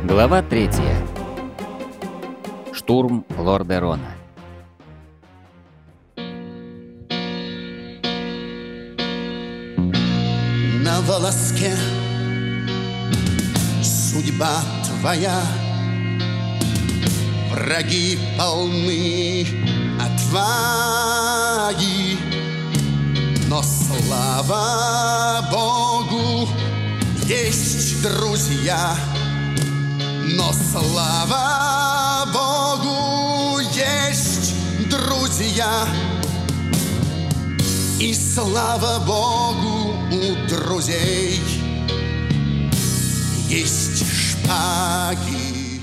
Глава 3. Штурм Лордерона. На волоске судьба твоя, враги полны отваги, но слава Богу, есть друзья. Но слава Богу, есть друзья. И слава Богу, у друзей есть шпаги.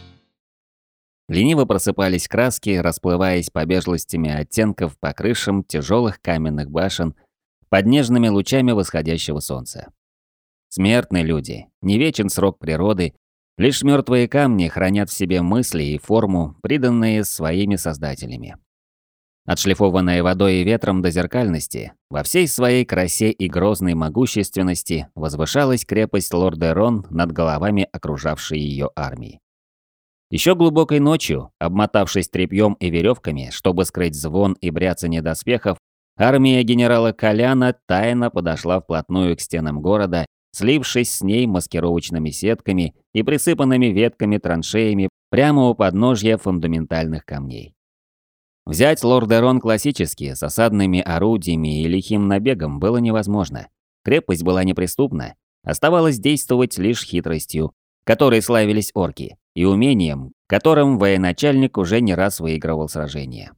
Лениво просыпались краски, расплываясь побежностями оттенков по крышам тяжелых каменных башен под нежными лучами восходящего солнца. Смертные люди, не вечен срок природы, лишь мертвые камни хранят в себе мысли и форму, приданные своими создателями. Отшлифованная водой и ветром до зеркальности, во всей своей красе и грозной могущественности возвышалась крепость Лордерон над головами окружавшей ее армии. Еще глубокой ночью, обмотавшись тряпьем и веревками, чтобы скрыть звон и бряцание доспехов, армия генерала Коляна тайно подошла вплотную к стенам города, слившись с ней маскировочными сетками и присыпанными ветками траншеями прямо у подножья фундаментальных камней. Взять Лордерон классически, с осадными орудиями и лихим набегом было невозможно. Крепость была неприступна, оставалось действовать лишь хитростью, которой славились орки, и умением, которым военачальник уже не раз выигрывал сражения.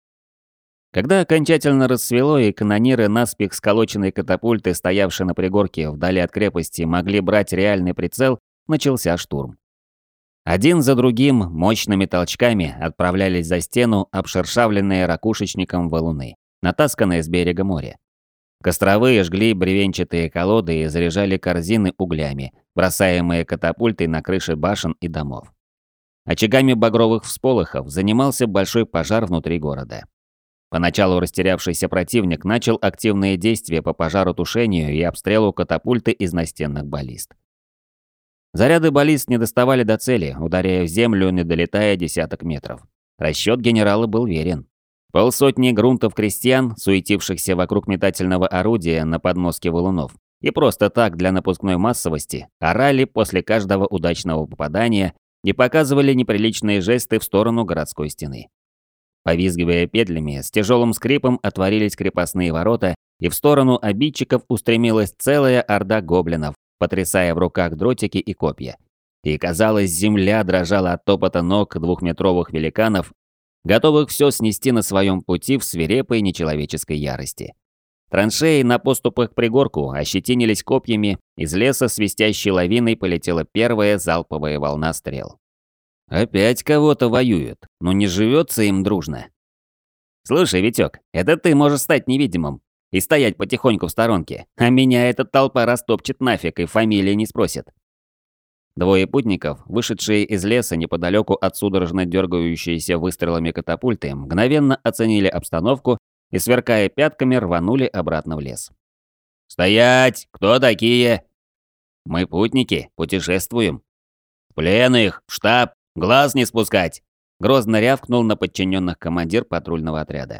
Когда окончательно рассвело и канониры наспех сколоченной катапульты, стоявшие на пригорке вдали от крепости, могли брать реальный прицел, начался штурм. Один за другим мощными толчками отправлялись за стену обшершавленные ракушечником валуны, натасканные с берега моря. Костровые жгли бревенчатые колоды и заряжали корзины углями, бросаемые катапультой на крыши башен и домов. Очагами багровых всполохов занимался большой пожар внутри города. Поначалу растерявшийся противник начал активные действия по пожаротушению и обстрелу катапульты из настенных баллист. Заряды баллист не доставали до цели, ударяя в землю, не долетая десяток метров. Расчет генерала был верен. Полсотни грунтов крестьян, суетившихся вокруг метательного орудия на подмостке валунов, и просто так для напускной массовости, орали после каждого удачного попадания и показывали неприличные жесты в сторону городской стены. Повизгивая петлями, с тяжелым скрипом отворились крепостные ворота, и в сторону обидчиков устремилась целая орда гоблинов, потрясая в руках дротики и копья. И, казалось, земля дрожала от топота ног двухметровых великанов, готовых все снести на своем пути в свирепой нечеловеческой ярости. Траншеи на поступах к пригорку ощетинились копьями, из леса свистящей лавиной полетела первая залповая волна стрел. Опять кого-то воюют, но не живется им дружно. Слушай, Витёк, это ты можешь стать невидимым и стоять потихоньку в сторонке, а меня эта толпа растопчет нафиг и фамилии не спросит. Двое путников, вышедшие из леса неподалеку от судорожно дергающейся выстрелами катапульты, мгновенно оценили обстановку и, сверкая пятками, рванули обратно в лес. «Стоять! Кто такие?» «Мы путники, путешествуем». «Пленных! В штаб! Глаз не спускать!» Грозно рявкнул на подчиненных командир патрульного отряда.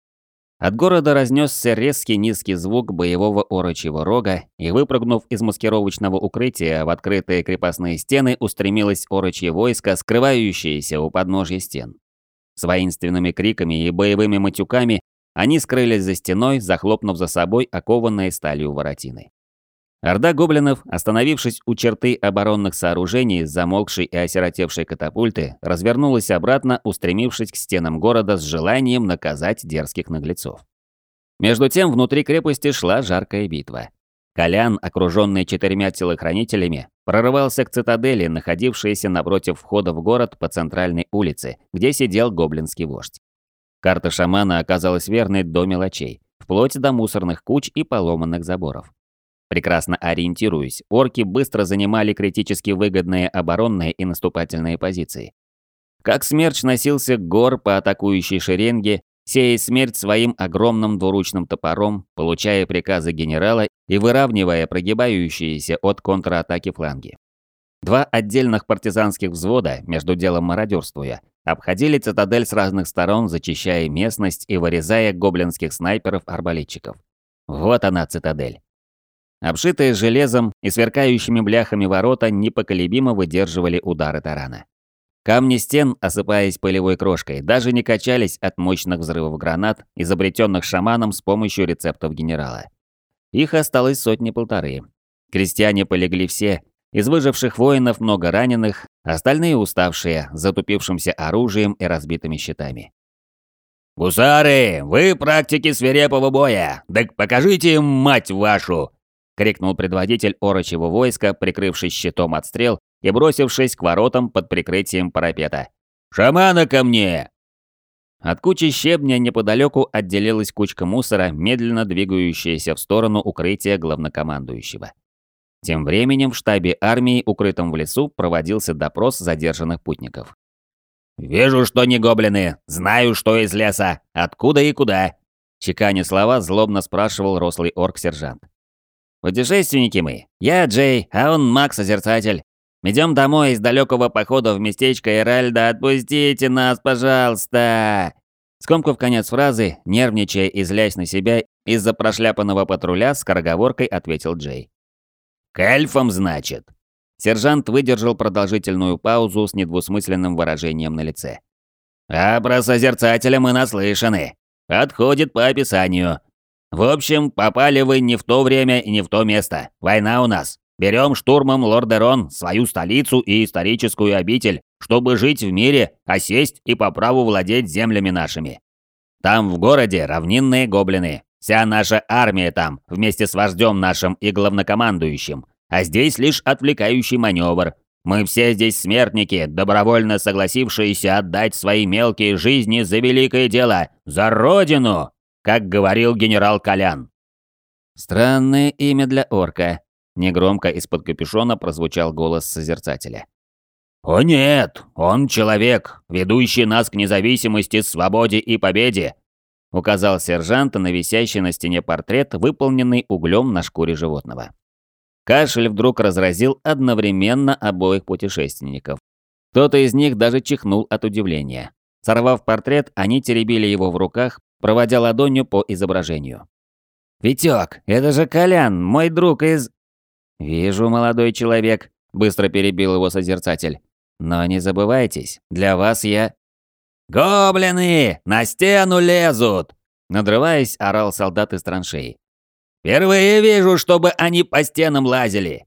От города разнесся резкий низкий звук боевого орочьего рога, и, выпрыгнув из маскировочного укрытия в открытые крепостные стены, устремилось орочье войско, скрывающееся у подножья стен. С воинственными криками и боевыми матюками они скрылись за стеной, захлопнув за собой окованные сталью воротины. Орда гоблинов, остановившись у черты оборонных сооружений замолкшей и осиротевшей катапульты, развернулась обратно, устремившись к стенам города с желанием наказать дерзких наглецов. Между тем внутри крепости шла жаркая битва. Колян, окруженный 4 телохранителями, прорывался к цитадели, находившейся напротив входа в город по центральной улице, где сидел гоблинский вождь. Карта шамана оказалась верной до мелочей, вплоть до мусорных куч и поломанных заборов. Прекрасно ориентируясь, орки быстро занимали критически выгодные оборонные и наступательные позиции. Как смерч носился к гор по атакующей шеренге, сея смерть своим огромным двуручным топором, получая приказы генерала и выравнивая прогибающиеся от контратаки фланги. 2 отдельных партизанских взвода, между делом мародерствуя, обходили цитадель с разных сторон, зачищая местность и вырезая гоблинских снайперов-арбалетчиков. Вот она, цитадель. Обшитые железом и сверкающими бляхами ворота непоколебимо выдерживали удары тарана. Камни стен, осыпаясь пылевой крошкой, даже не качались от мощных взрывов гранат, изобретенных шаманом с помощью рецептов генерала. Их осталось 100-1,5. Крестьяне полегли все, из выживших воинов много раненых, остальные уставшие, с затупившимся оружием и разбитыми щитами. «Гусары, вы практики свирепого боя! Так покажите им, мать вашу!» — крикнул предводитель орочьего войска, прикрывшись щитом от стрел и бросившись к воротам под прикрытием парапета. «Шамана ко мне!» От кучи щебня неподалеку отделилась кучка мусора, медленно двигающаяся в сторону укрытия главнокомандующего. Тем временем в штабе армии, укрытом в лесу, проводился допрос задержанных путников. «Вижу, что не гоблины, знаю, что из леса, откуда и куда», — чеканя слова, злобно спрашивал рослый орк-сержант. «Путешественники мы. Я Джей, а он Маг-созерцатель. Идем домой из далекого похода в местечко Эральда. Отпустите нас, пожалуйста!» Скомкав конец фразы, нервничая и злясь на себя из-за прошляпанного патруля, скороговоркой ответил Джей. «К эльфам, значит?» Сержант выдержал продолжительную паузу с недвусмысленным выражением на лице. «А про Созерцателя мы наслышаны. Подходит по описанию. В общем, попали вы не в то время и не в то место. Война у нас. Берем штурмом Лордерон, свою столицу и историческую обитель, чтобы жить в мире, осесть и по праву владеть землями нашими. Там в городе равнинные гоблины. Вся наша армия там, вместе с вождем нашим и главнокомандующим. А здесь лишь отвлекающий маневр. Мы все здесь смертники, добровольно согласившиеся отдать свои мелкие жизни за великое дело, за Родину, как говорил генерал Колян». «Странное имя для орка», — негромко из-под капюшона прозвучал голос Созерцателя. «О нет, он человек, ведущий нас к независимости, свободе и победе», — указал сержант на висящий на стене портрет, выполненный углем на шкуре животного. Кашель вдруг разразил одновременно обоих путешественников. Кто-то из них даже чихнул от удивления. Сорвав портрет, они теребили его в руках, проводя ладонью по изображению. «Витёк, это же Колян, мой друг из...» «Вижу, молодой человек», — быстро перебил его Созерцатель. «Но не забывайтесь, для вас я...» «Гоблины! На стену лезут!» Надрываясь, орал солдат из траншеи. «Впервые вижу, чтобы они по стенам лазили!»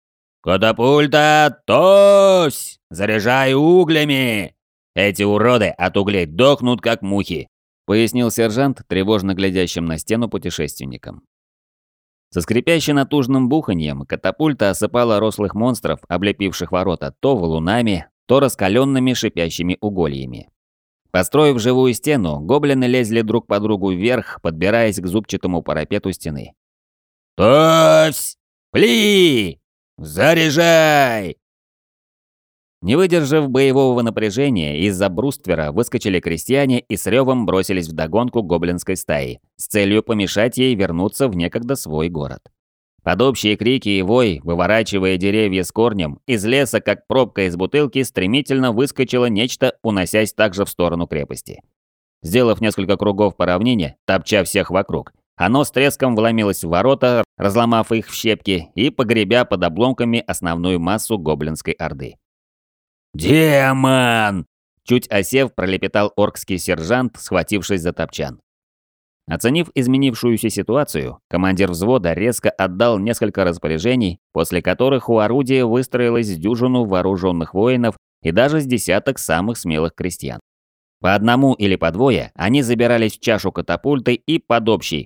«Катапульта! Тось! Заряжай углями! Эти уроды от углей дохнут, как мухи!» — пояснил сержант, тревожно глядящим на стену путешественникам. Со скрипящим натужным буханьем катапульта осыпала рослых монстров, облепивших ворота, то валунами, то раскаленными шипящими угольями. Построив живую стену, гоблины лезли друг по другу вверх, подбираясь к зубчатому парапету стены. «Тось! Пли! Заряжай!» Не выдержав боевого напряжения, из-за бруствера выскочили крестьяне и с ревом бросились вдогонку гоблинской стаи, с целью помешать ей вернуться в некогда свой город. Под общие крики и вой, выворачивая деревья с корнем, из леса, как пробка из бутылки, стремительно выскочило нечто, уносясь также в сторону крепости. Сделав несколько кругов по равнине, топча всех вокруг, оно с треском вломилось в ворота, разломав их в щепки и погребя под обломками основную массу гоблинской орды. «Демон!» — чуть осев, пролепетал оркский сержант, схватившись за топчан. Оценив изменившуюся ситуацию, командир взвода резко отдал несколько распоряжений, после которых у орудия выстроилась дюжину вооруженных воинов и даже с десяток самых смелых крестьян. По одному или по двое они забирались в чашу катапульты и под общий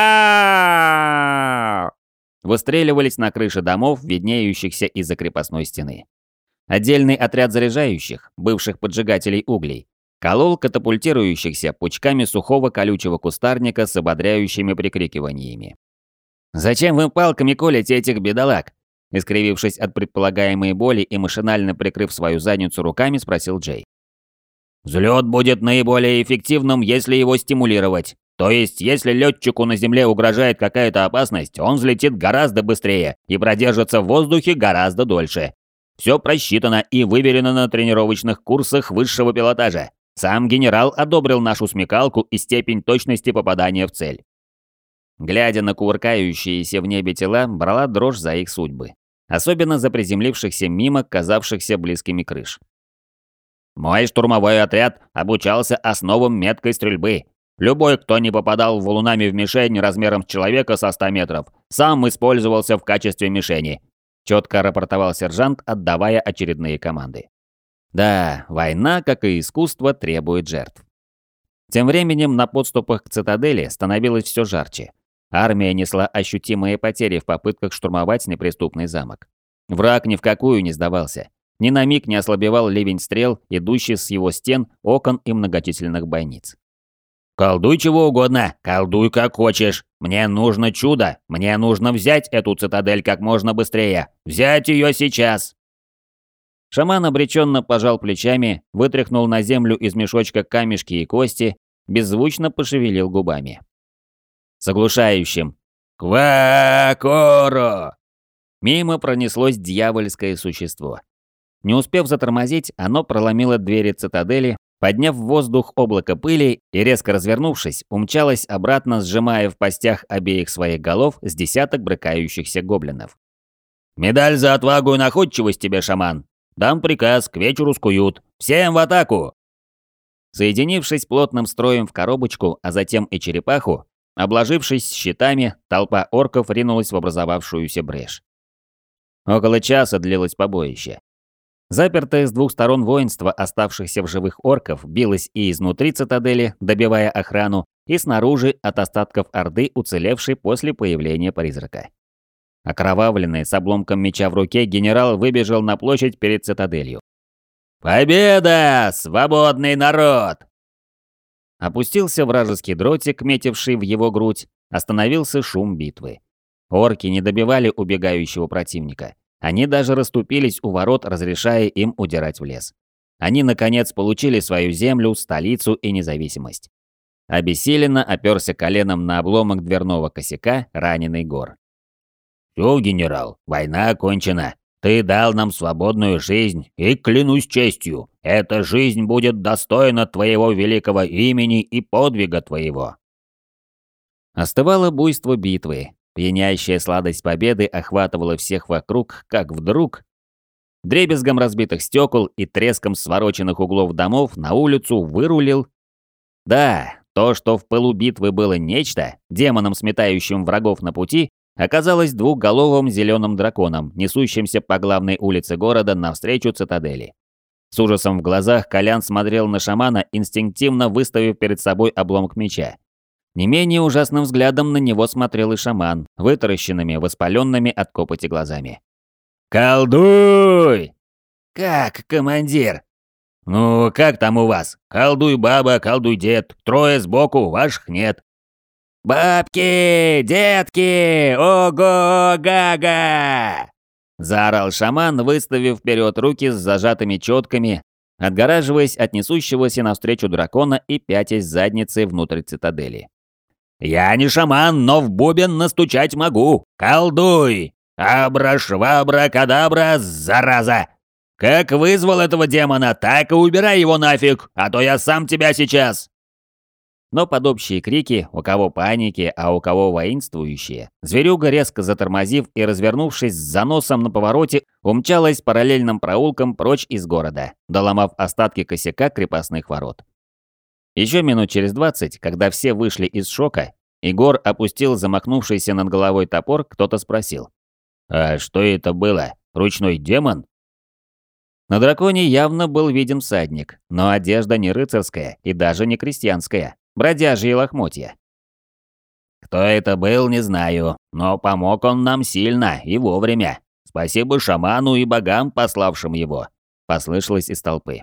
«Вау!» выстреливались на крыши домов, виднеющихся из-за крепостной стены. Отдельный отряд заряжающих, бывших поджигателей углей, колол катапультирующихся пучками сухого колючего кустарника с ободряющими прикрикиваниями. «Зачем вы палками колите этих бедолаг?» Искривившись от предполагаемой боли и машинально прикрыв свою задницу руками, спросил Джей. «Взлет будет наиболее эффективным, если его стимулировать. То есть, если летчику на земле угрожает какая-то опасность, он взлетит гораздо быстрее и продержится в воздухе гораздо дольше. Все просчитано и выверено на тренировочных курсах высшего пилотажа. Сам генерал одобрил нашу смекалку и степень точности попадания в цель». Глядя на кувыркающиеся в небе тела, брала дрожь за их судьбы. Особенно за приземлившихся мимо, казавшихся близкими крыш. «Мой штурмовой отряд обучался основам меткой стрельбы. Любой, кто не попадал валунами в мишень размером с человека со 100 метров, сам использовался в качестве мишени», — четко рапортовал сержант, отдавая очередные команды. Да, война, как и искусство, требует жертв. Тем временем на подступах к цитадели становилось все жарче. Армия несла ощутимые потери в попытках штурмовать неприступный замок. Враг ни в какую не сдавался. Ни на миг не ослабевал ливень стрел, идущий с его стен, окон и многочисленных бойниц. «Колдуй чего угодно, колдуй как хочешь. Мне нужно чудо, мне нужно взять эту цитадель как можно быстрее. Взять ее сейчас!» Шаман обреченно пожал плечами, вытряхнул на землю из мешочка камешки и кости, беззвучно пошевелил губами. С оглушающим «Ква-коро!» мимо пронеслось дьявольское существо. Не успев затормозить, оно проломило двери цитадели, подняв в воздух облако пыли и, резко развернувшись, умчалось обратно, сжимая в пастях обеих своих голов с десяток брыкающихся гоблинов. «Медаль за отвагу и находчивость тебе, шаман! Дам приказ, к вечеру скуют! Всем в атаку!» Соединившись плотным строем в коробочку, а затем и черепаху, обложившись щитами, толпа орков ринулась в образовавшуюся брешь. Около часа длилось побоище. Запертое с двух сторон воинство оставшихся в живых орков билось и изнутри цитадели, добивая охрану, и снаружи от остатков орды, уцелевшей после появления призрака. Окровавленный, с обломком меча в руке, генерал выбежал на площадь перед цитаделью. «Победа! Свободный народ!» Опустился вражеский дротик, метивший в его грудь, остановился шум битвы. Орки не добивали убегающего противника. Они даже расступились у ворот, разрешая им удирать в лес. Они, наконец, получили свою землю, столицу и независимость. Обессиленно оперся коленом на обломок дверного косяка раненый Гор. «Всё, генерал, война окончена. Ты дал нам свободную жизнь, и, клянусь честью, эта жизнь будет достойна твоего великого имени и подвига твоего». Остывало буйство битвы. Пьянящая сладость победы охватывала всех вокруг, как вдруг... Дребезгом разбитых стекол и треском свороченных углов домов на улицу вырулил... Да, то, что в пылу битвы было нечто, демоном, сметающим врагов на пути, оказалось двухголовым зеленым драконом, несущимся по главной улице города навстречу цитадели. С ужасом в глазах Колян смотрел на шамана, инстинктивно выставив перед собой обломок меча. Не менее ужасным взглядом на него смотрел и шаман, вытаращенными, воспаленными от копоти глазами. «Колдуй!» «Как, командир?» «Ну, как там у вас? Колдуй баба, колдуй дед, трое сбоку, ваших нет». «Бабки! Детки! Ого-гага!» заорал шаман, выставив вперед руки с зажатыми четками, отгораживаясь от несущегося навстречу дракона и пятясь задницей внутрь цитадели. «Я не шаман, но в бубен настучать могу! Колдуй! Абра-швабра-кадабра, зараза! Как вызвал этого демона, так и убирай его нафиг, а то я сам тебя сейчас!» Но под общие крики, у кого паники, а у кого воинствующие, зверюга, резко затормозив и развернувшись с заносом на повороте, умчалась параллельным проулком прочь из города, доломав остатки косяка крепостных ворот. Еще минут через 20, когда все вышли из шока, Егор опустил замахнувшийся над головой топор, кто-то спросил. «А что это было? Ручной демон?» На драконе явно был виден всадник, но одежда не рыцарская и даже не крестьянская, бродяжьи лохмотья. «Кто это был, не знаю, но помог он нам сильно и вовремя. Спасибо шаману и богам, пославшим его», — послышалось из толпы.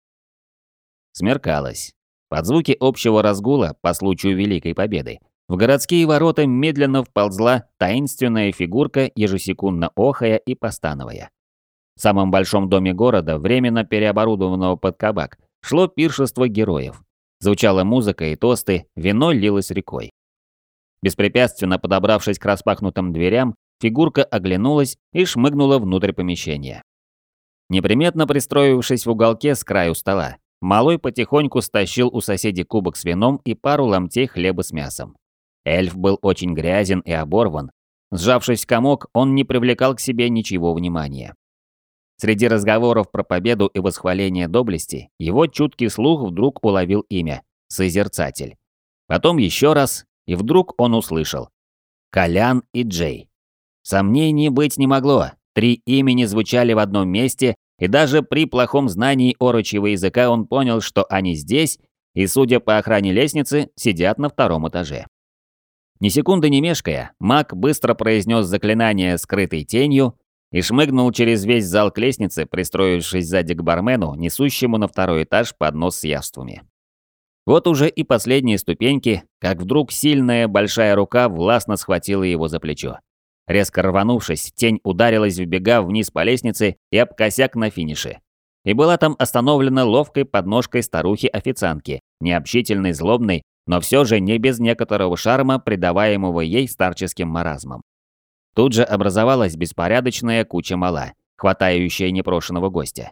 Смеркалось. Под звуки общего разгула по случаю Великой Победы в городские ворота медленно вползла таинственная фигурка, ежесекундно охая и постановая. В самом большом доме города, временно переоборудованного под кабак, шло пиршество героев. Звучала музыка и тосты, вино лилось рекой. Беспрепятственно подобравшись к распахнутым дверям, фигурка оглянулась и шмыгнула внутрь помещения. Неприметно пристроившись в уголке с краю стола, малой потихоньку стащил у соседей кубок с вином и пару ломтей хлеба с мясом. Эльф был очень грязен и оборван. Сжавшись в комок, он не привлекал к себе ничего внимания. Среди разговоров про победу и восхваление доблести, его чуткий слух вдруг уловил имя – Созерцатель. Потом еще раз, и вдруг он услышал – Колян и Джей. Сомнений быть не могло, 3 имени звучали в одном месте, и даже при плохом знании орочьего языка он понял, что они здесь, и, судя по охране лестницы, сидят на 2-м этаже. Ни секунды не мешкая, маг быстро произнес заклинание скрытой тенью и шмыгнул через весь зал к лестнице, пристроившись сзади к бармену, несущему на 2-й этаж поднос с явствами. Вот уже и последние ступеньки, как вдруг сильная большая рука властно схватила его за плечо. Резко рванувшись, тень ударилась в бега вниз по лестнице и об косяк на финише. И была там остановлена ловкой подножкой старухи-официантки, необщительной, злобной, но все же не без некоторого шарма, придаваемого ей старческим маразмом. Тут же образовалась беспорядочная куча мала, хватающая непрошенного гостя.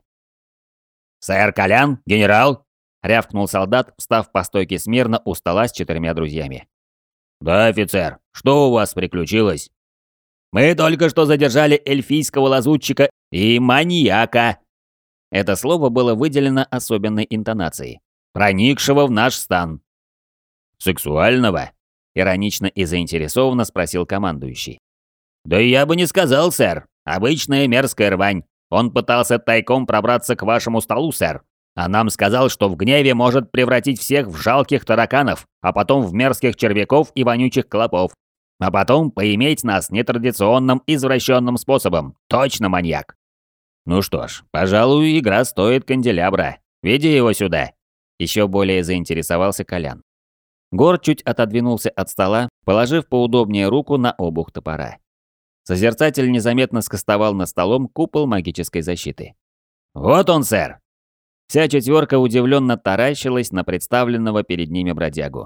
«Сэр Колян, генерал!» — рявкнул солдат, встав по стойке смирно у стола с 4 друзьями. «Да, офицер, что у вас приключилось?» «Мы только что задержали эльфийского лазутчика и маньяка!» Это слово было выделено особенной интонацией. «Проникшего в наш стан». «Сексуального?» — иронично и заинтересованно спросил командующий. «Да я бы не сказал, сэр. Обычная мерзкая рвань. Он пытался тайком пробраться к вашему столу, сэр. А нам сказал, что в гневе может превратить всех в жалких тараканов, а потом в мерзких червяков и вонючих клопов. А потом поиметь нас нетрадиционным извращенным способом. Точно маньяк». «Ну что ж, пожалуй, игра стоит канделябра. Веди его сюда». Еще более заинтересовался Колян. Гор чуть отодвинулся от стола, положив поудобнее руку на обух топора. Созерцатель незаметно скостовал над столом купол магической защиты. «Вот он, сэр!» Вся 4 удивленно таращилась на представленного перед ними бродягу.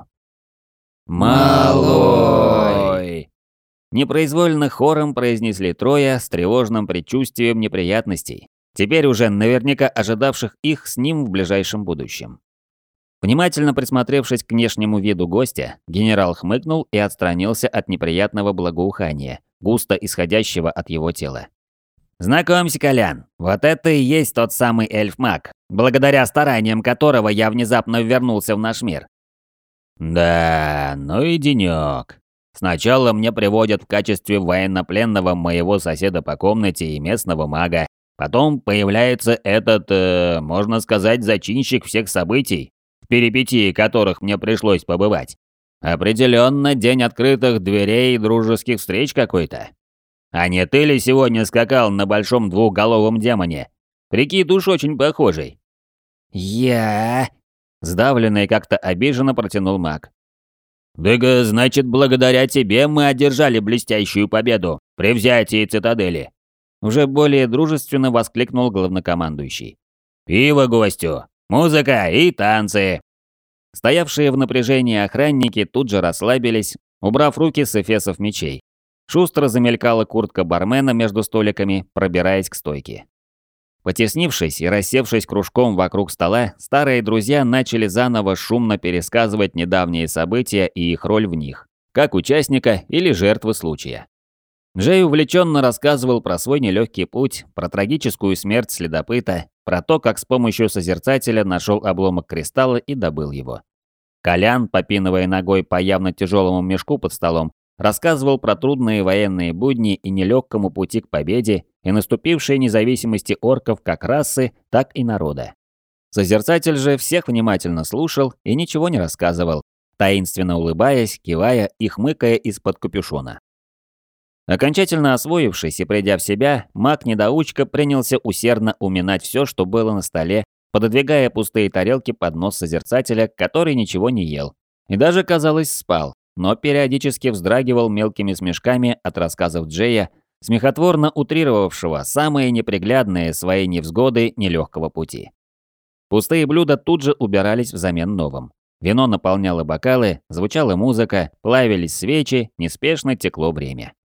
«Малой!» Непроизвольно хором произнесли 3 с тревожным предчувствием неприятностей, теперь уже наверняка ожидавших их с ним в ближайшем будущем. Внимательно присмотревшись к внешнему виду гостя, генерал хмыкнул и отстранился от неприятного благоухания, густо исходящего от его тела. «Знакомься, Колян, вот это и есть тот самый эльф-маг, благодаря стараниям которого я внезапно вернулся в наш мир». «Да, ну и денёк. Сначала мне приводят в качестве военнопленного моего соседа по комнате и местного мага. Потом появляется этот, можно сказать, зачинщик всех событий, в перипетии которых мне пришлось побывать. Определенно день открытых дверей и дружеских встреч какой-то. А не ты ли сегодня скакал на большом двухголовом демоне? Прикид уж очень похожий». «Я...» — сдавленный как-то обиженно протянул маг. «Да, значит, благодаря тебе мы одержали блестящую победу при взятии цитадели». Уже более дружественно воскликнул главнокомандующий. «Пиво гостю, музыка и танцы». Стоявшие в напряжении охранники тут же расслабились, убрав руки с эфесов мечей. Шустро замелькала куртка бармена между столиками, пробираясь к стойке. Потеснившись и рассевшись кружком вокруг стола, старые друзья начали заново шумно пересказывать недавние события и их роль в них, как участника или жертвы случая. Джей увлеченно рассказывал про свой нелегкий путь, про трагическую смерть следопыта, про то, как с помощью Созерцателя нашел обломок кристалла и добыл его. Колян, попинывая ногой по явно тяжелому мешку под столом, рассказывал про трудные военные будни и нелегкому пути к победе и наступившей независимости орков как расы, так и народа. Созерцатель же всех внимательно слушал и ничего не рассказывал, таинственно улыбаясь, кивая и хмыкая из-под капюшона. Окончательно освоившись и придя в себя, маг-недоучка принялся усердно уминать все, что было на столе, пододвигая пустые тарелки под нос Созерцателя, который ничего не ел. И даже, казалось, спал, но периодически вздрагивал мелкими смешками от рассказов Джея, смехотворно утрировавшего самые неприглядные свои невзгоды нелегкого пути. Пустые блюда тут же убирались взамен новым. Вино наполняло бокалы, звучала музыка, плавились свечи, неспешно текло время. В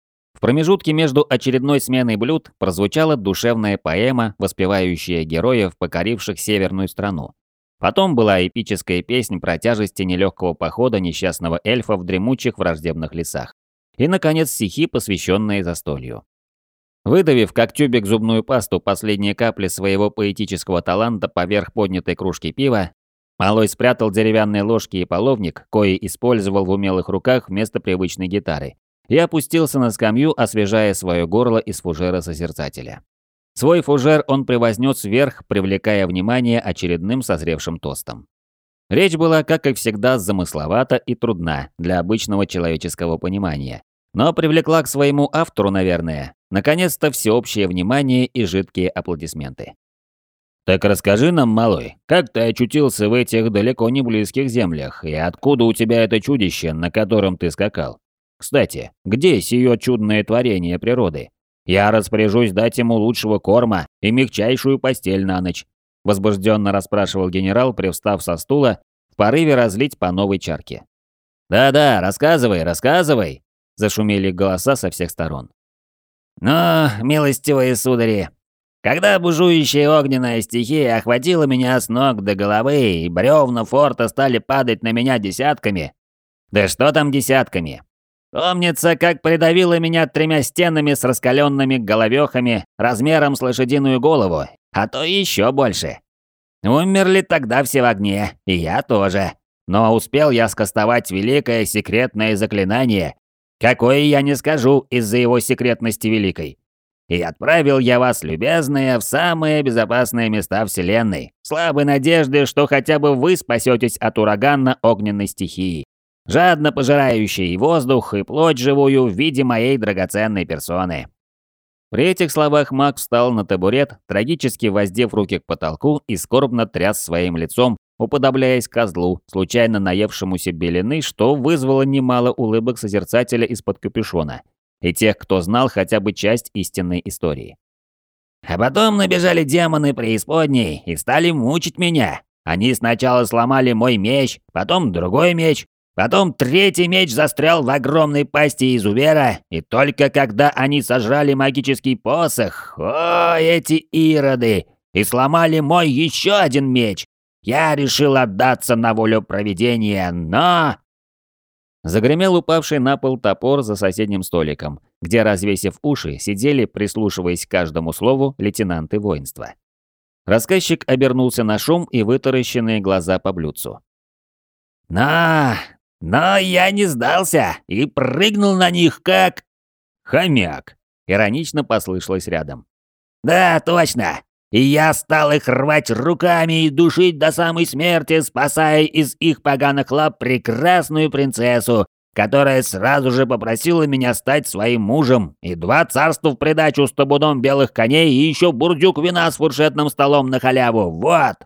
промежутке между очередной сменой блюд прозвучала душевная поэма, воспевающая героев, покоривших северную страну. Потом была эпическая песнь про тяжести нелегкого похода несчастного эльфа в дремучих враждебных лесах. И, наконец, стихи, посвященные застолью. Выдавив, как тюбик, зубную пасту последние капли своего поэтического таланта поверх поднятой кружки пива, малой спрятал деревянные ложки и половник, кои использовал в умелых руках вместо привычной гитары, и опустился на скамью, освежая свое горло из фужера созерцателя. Свой фужер он превознес вверх, привлекая внимание очередным созревшим тостом. Речь была, как и всегда, замысловата и трудна для обычного человеческого понимания, но привлекла к своему автору, наверное, наконец-то всеобщее внимание и жидкие аплодисменты. «Так расскажи нам, малой, как ты очутился в этих далеко не близких землях, и откуда у тебя это чудище, на котором ты скакал? Кстати, где сие чудное творение природы? Я распоряжусь дать ему лучшего корма и мягчайшую постель на ночь», возбужденно расспрашивал генерал, привстав со стула, в порыве разлить по новой чарке. «Да-да, рассказывай, рассказывай», зашумели голоса со всех сторон. «Но, милостивые судари, когда бушующая огненная стихия охватила меня с ног до головы, и бревна форта стали падать на меня десятками, да что там десятками? Помнится, как придавило меня 3 стенами с раскаленными головёхами размером с лошадиную голову, а то еще больше. Умерли тогда все в огне, и я тоже. Но успел я скастовать великое секретное заклинание, какое я не скажу из-за его секретности великой. И отправил я вас, любезные, в самые безопасные места Вселенной, слабой надежды, что хотя бы вы спасетесь от урагана огненной стихии, жадно пожирающей и воздух, и плоть живую в виде моей драгоценной персоны». При этих словах маг встал на табурет, трагически воздев руки к потолку и скорбно тряс своим лицом, уподобляясь козлу, случайно наевшемуся белины, что вызвало немало улыбок созерцателя из-под капюшона и тех, кто знал хотя бы часть истинной истории. «А потом набежали демоны преисподней и стали мучить меня. Они сначала сломали мой меч, потом другой меч, потом 3-й меч застрял в огромной пасти изувера, и только когда они сожрали магический посох, о, эти ироды, и сломали мой еще один меч, я решил отдаться на волю провидения, но...» Загремел упавший на пол топор за соседним столиком, где, развесив уши, сидели, прислушиваясь к каждому слову, лейтенанты воинства. Рассказчик обернулся на шум и вытаращенные глаза по блюдцу. Но я не сдался и прыгнул на них как... хомяк», — иронично послышалось рядом. «Да, точно. И я стал их рвать руками и душить до самой смерти, спасая из их поганых лап прекрасную принцессу, которая сразу же попросила меня стать своим мужем, и 2 царства в придачу с табуном белых коней и еще бурдюк вина с фуршетным столом на халяву. Вот!»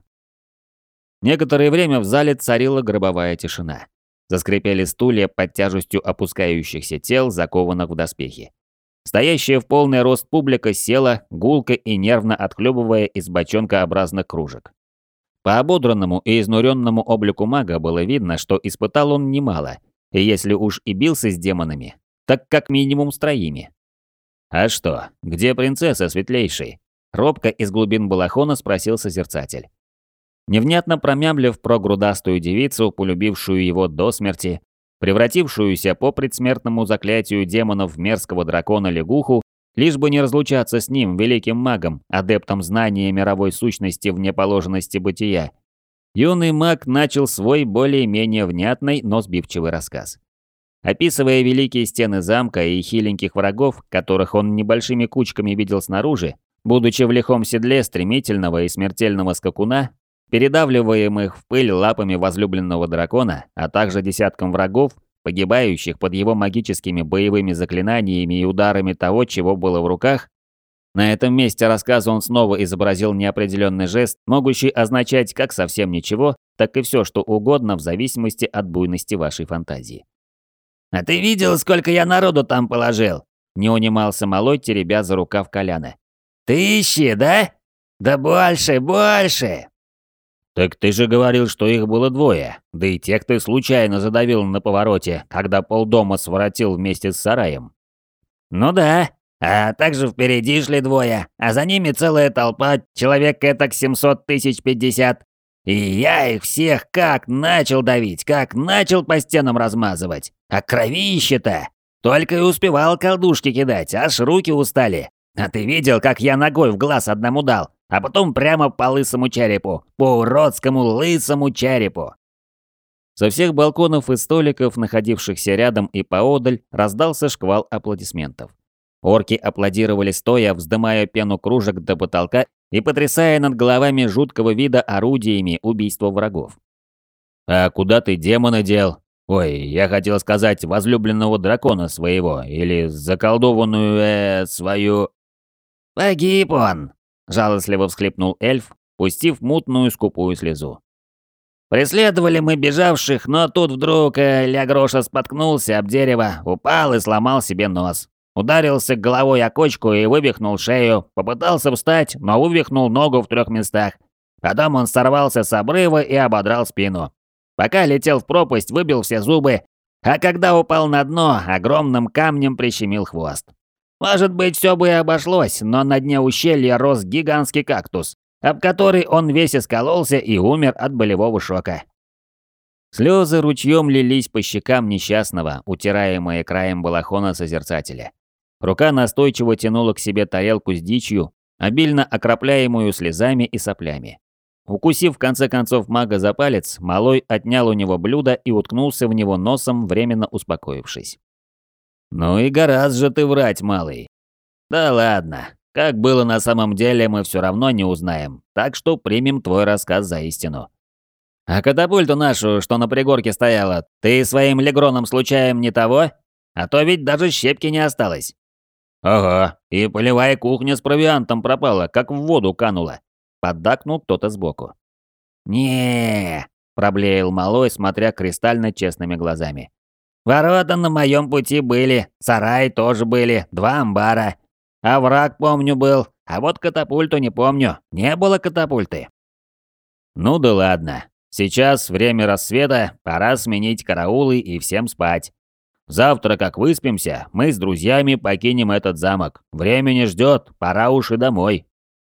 Некоторое время в зале царила гробовая тишина. Заскрипели стулья под тяжестью опускающихся тел, закованных в доспехи. Стоящая в полный рост публика села, гулко и нервно отхлебывая из бочонкообразных кружек. По ободранному и изнуренному облику мага было видно, что испытал он немало, и если уж и бился с демонами, так как минимум с 3. «А что, где принцесса светлейший?» — робко из глубин балахона спросил созерцатель. Невнятно промямлив про грудастую девицу, полюбившую его до смерти, превратившуюся по предсмертному заклятию демонов в мерзкого дракона-лягуху, лишь бы не разлучаться с ним, великим магом, адептом знания мировой сущности вне положенности бытия, юный маг начал свой более-менее внятный, но сбивчивый рассказ. Описывая великие стены замка и хиленьких врагов, которых он небольшими кучками видел снаружи, будучи в лихом седле стремительного и смертельного скакуна, передавливаемых в пыль лапами возлюбленного дракона, а также десятком врагов, погибающих под его магическими боевыми заклинаниями и ударами того, чего было в руках, на этом месте рассказа он снова изобразил неопределенный жест, могущий означать как совсем ничего, так и все, что угодно в зависимости от буйности вашей фантазии. «А ты видел, сколько я народу там положил?» — не унимался малой, теребя за рукав Коляна. «1000, да? Да больше, больше!» «Так ты же говорил, что их было 2, да и тех ты случайно задавил на повороте, когда полдома своротил вместе с сараем». Ну да. А также впереди шли двое, а за ними целая толпа, человек этак 700 тысяч 50. И я их всех как начал давить, как начал по стенам размазывать. А кровище-то! Только и успевал колдушки кидать, аж руки устали. А ты видел, как я ногой в глаз одному дал, а потом прямо по лысому черепу, по уродскому лысому черепу. Со всех балконов и столиков, находившихся рядом и поодаль, раздался шквал аплодисментов. Орки аплодировали стоя, вздымая пену кружек до потолка и потрясая над головами жуткого вида орудиями убийства врагов. «А куда ты демона дел? Ой, я хотел сказать возлюбленного дракона своего, или заколдованную, свою...» «Погиб он!» – жалостливо всхлипнул эльф, пустив мутную скупую слезу. «Преследовали мы бежавших, но тут вдруг Лягроша споткнулся об дерево, упал и сломал себе нос. Ударился головой о кочку и вывихнул шею, попытался встать, но вывихнул ногу в 3 местах. Потом он сорвался с обрыва и ободрал спину. Пока летел в пропасть, выбил все зубы, а когда упал на дно, огромным камнем прищемил хвост. Может быть, все бы и обошлось, но на дне ущелья рос гигантский кактус, об который он весь искололся и умер от болевого шока». Слезы ручьем лились по щекам несчастного, утираемые краем балахона созерцателя. Рука настойчиво тянула к себе тарелку с дичью, обильно окропляемую слезами и соплями. Укусив в конце концов мага за палец, малой отнял у него блюдо и уткнулся в него носом, временно успокоившись. «Ну и гораздо же ты врать, малый». «Да ладно, как было на самом деле, мы все равно не узнаем, так что примем твой рассказ за истину». «А катапульту нашу, что на пригорке стояла, ты своим легроном случаем не того? А то ведь даже щепки не осталось». «Ага, и полевая кухня с провиантом пропала, как в воду канула», — поддакнул кто-то сбоку. не проблеял малой, смотря кристально честными глазами. Ворота на моем пути были, сараи тоже были, 2 амбара. А враг, помню, был, а вот катапульту не помню, не было катапульты». «Ну да ладно, сейчас время рассвета, пора сменить караулы и всем спать. Завтра, как выспимся, мы с друзьями покинем этот замок. Время не ждет, пора уж и домой».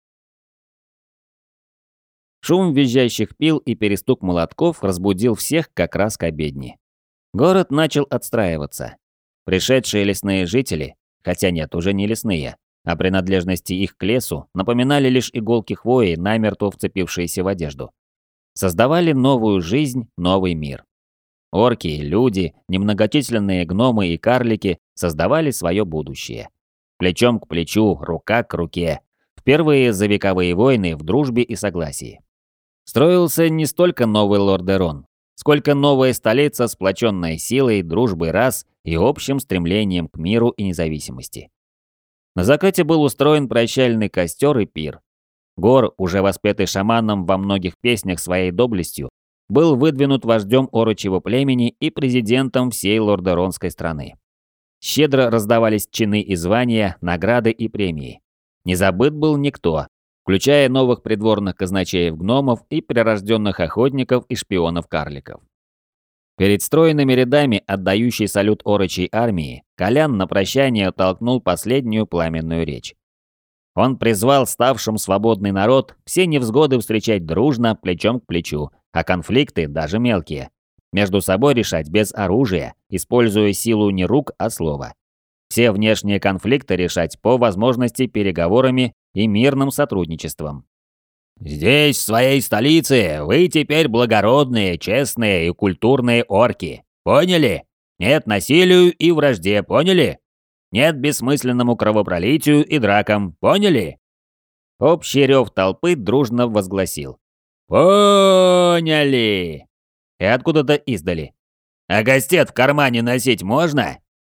Шум визжащих пил и перестук молотков разбудил всех как раз к обедне. Город начал отстраиваться. Пришедшие лесные жители, хотя нет, уже не лесные, а принадлежности их к лесу напоминали лишь иголки хвои, намертво вцепившиеся в одежду. Создавали новую жизнь, новый мир. Орки, люди, немногочисленные гномы и карлики создавали свое будущее. Плечом к плечу, рука к руке. Впервые за вековые войны в дружбе и согласии. Строился не столько новый Лордерон, сколько новая столица, сплоченная силой, дружбой рас и общим стремлением к миру и независимости. На закате был устроен прощальный костер и пир. Гор, уже воспетый шаманом во многих песнях своей доблестью, был выдвинут вождем орочьего племени и президентом всей лордеронской страны. Щедро раздавались чины и звания, награды и премии. Не забыт был никто, включая новых придворных казначеев-гномов и прирожденных охотников и шпионов-карликов. Перед стройными рядами, отдающей салют орочьей армии, Колян на прощание толкнул последнюю пламенную речь. Он призвал ставшим свободный народ все невзгоды встречать дружно, плечом к плечу, а конфликты, даже мелкие, между собой решать без оружия, используя силу не рук, а слова. Все внешние конфликты решать по возможности переговорами и мирным сотрудничеством. «Здесь, в своей столице, вы теперь благородные, честные и культурные орки. Поняли? Нет насилию и вражде, поняли? Нет бессмысленному кровопролитию и дракам, поняли?» Общий рев толпы дружно возгласил: «Поняли!» И откуда-то издали: «А кастет в кармане носить можно?»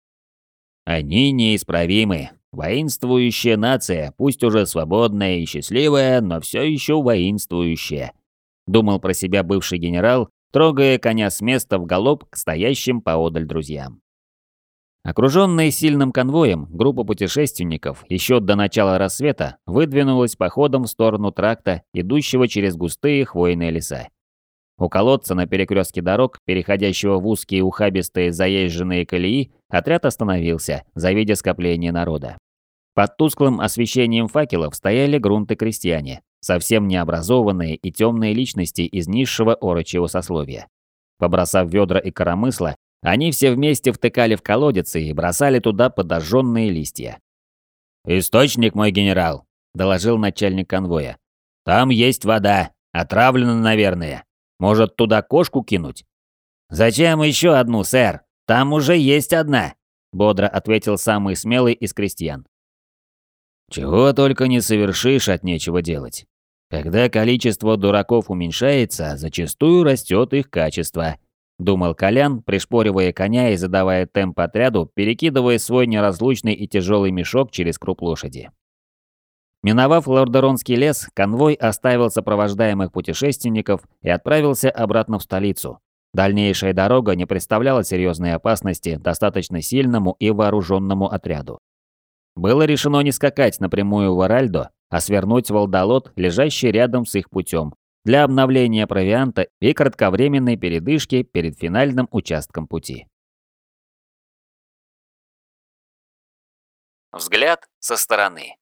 Они неисправимы. Воинствующая нация, пусть уже свободная и счастливая, но все еще воинствующая. Думал про себя бывший генерал, трогая коня с места в галоп к стоящим поодаль друзьям. Окруженная сильным конвоем, группа путешественников еще до начала рассвета выдвинулась походом в сторону тракта, идущего через густые хвойные леса. У колодца на перекрестке дорог, переходящего в узкие ухабистые заезженные колеи, отряд остановился, завидя скопление народа. Под тусклым освещением факелов стояли грунты-крестьяне, совсем необразованные и темные личности из низшего орочьего сословия. Побросав ведра и коромысла, они все вместе втыкали в колодец и бросали туда подожженные листья. «Источник, мой генерал», – доложил начальник конвоя. «Там есть вода, отравлена, наверное. Может, туда кошку кинуть?» «Зачем еще одну, сэр? Там уже есть одна», – бодро ответил самый смелый из крестьян. «Чего только не совершишь от нечего делать. Когда количество дураков уменьшается, зачастую растет их качество», – думал Колян, пришпоривая коня и задавая темп отряду, перекидывая свой неразлучный и тяжелый мешок через круп лошади. Миновав Лордеронский лес, конвой оставил сопровождаемых путешественников и отправился обратно в столицу. Дальнейшая дорога не представляла серьезной опасности достаточно сильному и вооруженному отряду. Было решено не скакать напрямую в Аральдо, а свернуть в Алдалот, лежащий рядом с их путем, для обновления провианта и кратковременной передышки перед финальным участком пути. Взгляд со стороны.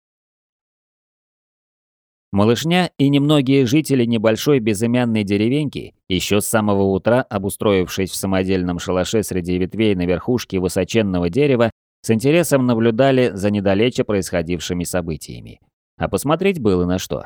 Малышня и немногие жители небольшой безымянной деревеньки, еще с самого утра обустроившись в самодельном шалаше среди ветвей на верхушке высоченного дерева, с интересом наблюдали за недалече происходившими событиями. А посмотреть было на что.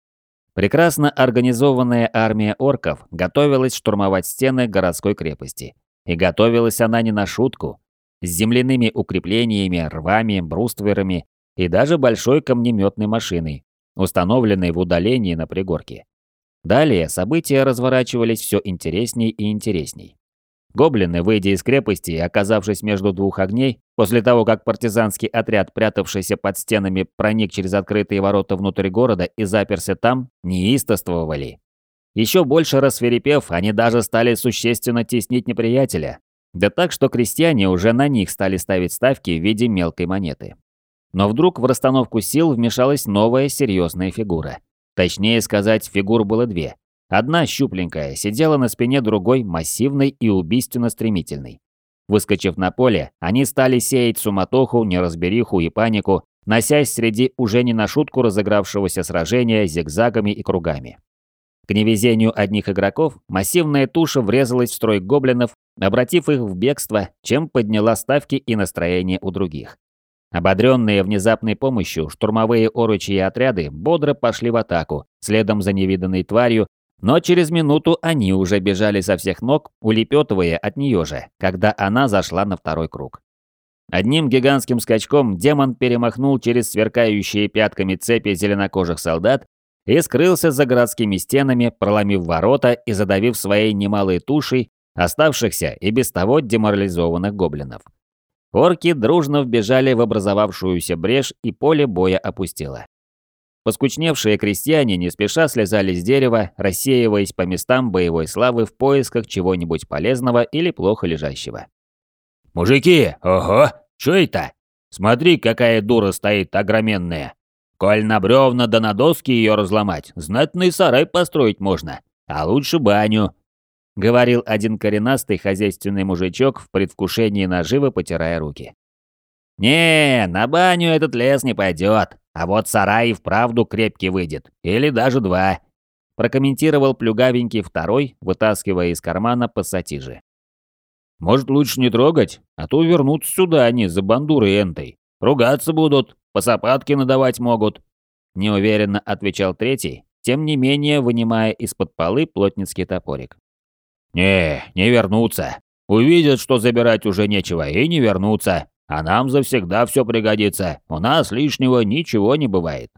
Прекрасно организованная армия орков готовилась штурмовать стены городской крепости. И готовилась она не на шутку. С земляными укреплениями, рвами, брустверами и даже большой камнеметной машиной, установленной в удалении на пригорке. Далее события разворачивались все интересней и интересней. Гоблины, выйдя из крепости и оказавшись между двух огней, после того, как партизанский отряд, прятавшийся под стенами, проник через открытые ворота внутрь города и заперся там, неистовствовали. Еще больше рассвирепев, они даже стали существенно теснить неприятеля. Да так, что крестьяне уже на них стали ставить ставки в виде мелкой монеты. Но вдруг в расстановку сил вмешалась новая серьезная фигура. Точнее сказать, фигур было две. Одна, щупленькая, сидела на спине другой, массивной и убийственно стремительной. Выскочив на поле, они стали сеять суматоху, неразбериху и панику, носясь среди уже не на шутку разыгравшегося сражения зигзагами и кругами. К невезению одних игроков, массивная туша врезалась в строй гоблинов, обратив их в бегство, чем подняла ставки и настроение у других. Ободренные внезапной помощью, штурмовые орочьи отряды бодро пошли в атаку, следом за невиданной тварью, но через минуту они уже бежали со всех ног, улепетывая от нее же, когда она зашла на второй круг. Одним гигантским скачком демон перемахнул через сверкающие пятками цепи зеленокожих солдат и скрылся за городскими стенами, проломив ворота и задавив своей немалой тушей оставшихся и без того деморализованных гоблинов. Орки дружно вбежали в образовавшуюся брешь, и поле боя опустело. Поскучневшие крестьяне не спеша слезали с дерева, рассеиваясь по местам боевой славы в поисках чего-нибудь полезного или плохо лежащего. «Мужики, ого, чё это? Смотри, какая дура стоит огроменная. Коль на бревна да на доски ее разломать, знатный сарай построить можно, а лучше баню», — говорил один коренастый хозяйственный мужичок в предвкушении наживы, потирая руки. «Не, на баню этот лес не пойдет, а вот сарай и вправду крепкий выйдет, или даже два», — прокомментировал плюгавенький второй, вытаскивая из кармана пассатижи. «Может, лучше не трогать, а то вернутся сюда они за бандурой энтой. Ругаться будут, посапатки надавать могут», — неуверенно отвечал третий, тем не менее вынимая из-под полы плотницкий топорик. «Не вернутся. Увидят, что забирать уже нечего, и не вернутся. А нам завсегда все пригодится. У нас лишнего ничего не бывает».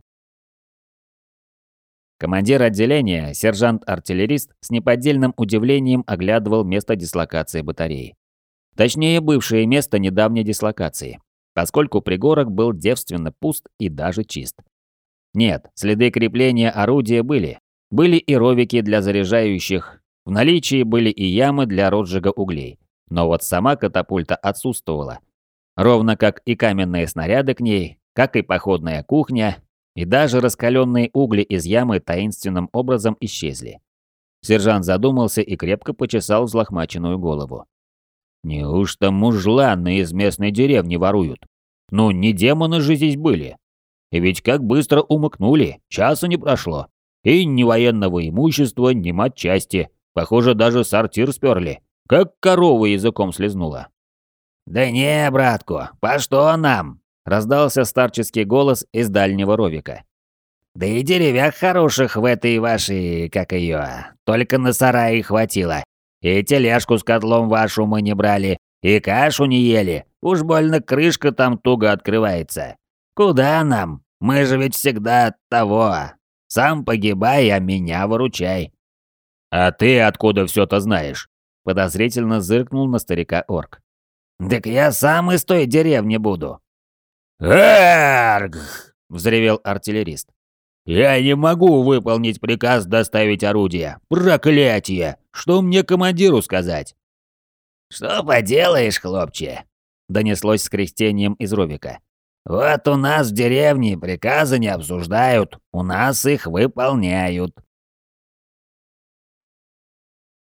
Командир отделения, сержант-артиллерист, с неподдельным удивлением оглядывал место дислокации батареи. Точнее, бывшее место недавней дислокации, поскольку пригорок был девственно пуст и даже чист. Нет, следы крепления орудия были. Были и ровики для заряжающих. В наличии были и ямы для розжига углей. Но вот сама катапульта отсутствовала. Ровно как и каменные снаряды к ней, как и походная кухня, и даже раскаленные угли из ямы таинственным образом исчезли. Сержант задумался и крепко почесал взлохмаченную голову. Неужто мужланы из местной деревни воруют? Ну, не демоны же здесь были. И ведь как быстро умыкнули, часа не прошло. И ни военного имущества, ни матчасти. Похоже, даже сортир сперли. Как корова языком слезнула. «Да не, братку, по что нам?» – раздался старческий голос из дальнего ровика. «Да и деревяк хороших в этой вашей, как ее, только на сарае хватило. И тележку с котлом вашу мы не брали, и кашу не ели. Уж больно крышка там туго открывается. Куда нам? Мы же ведь всегда от того. Сам погибай, а меня выручай». «А ты откуда все-то знаешь?» – подозрительно зыркнул на старика орк. «Так я сам из той деревни буду». «Эрг!» – взревел артиллерист. «Я не могу выполнить приказ доставить орудие. Проклятие! Что мне командиру сказать?» «Что поделаешь, хлопче?» – донеслось с кряхтением из ровика. «Вот у нас в деревне приказы не обсуждают, у нас их выполняют.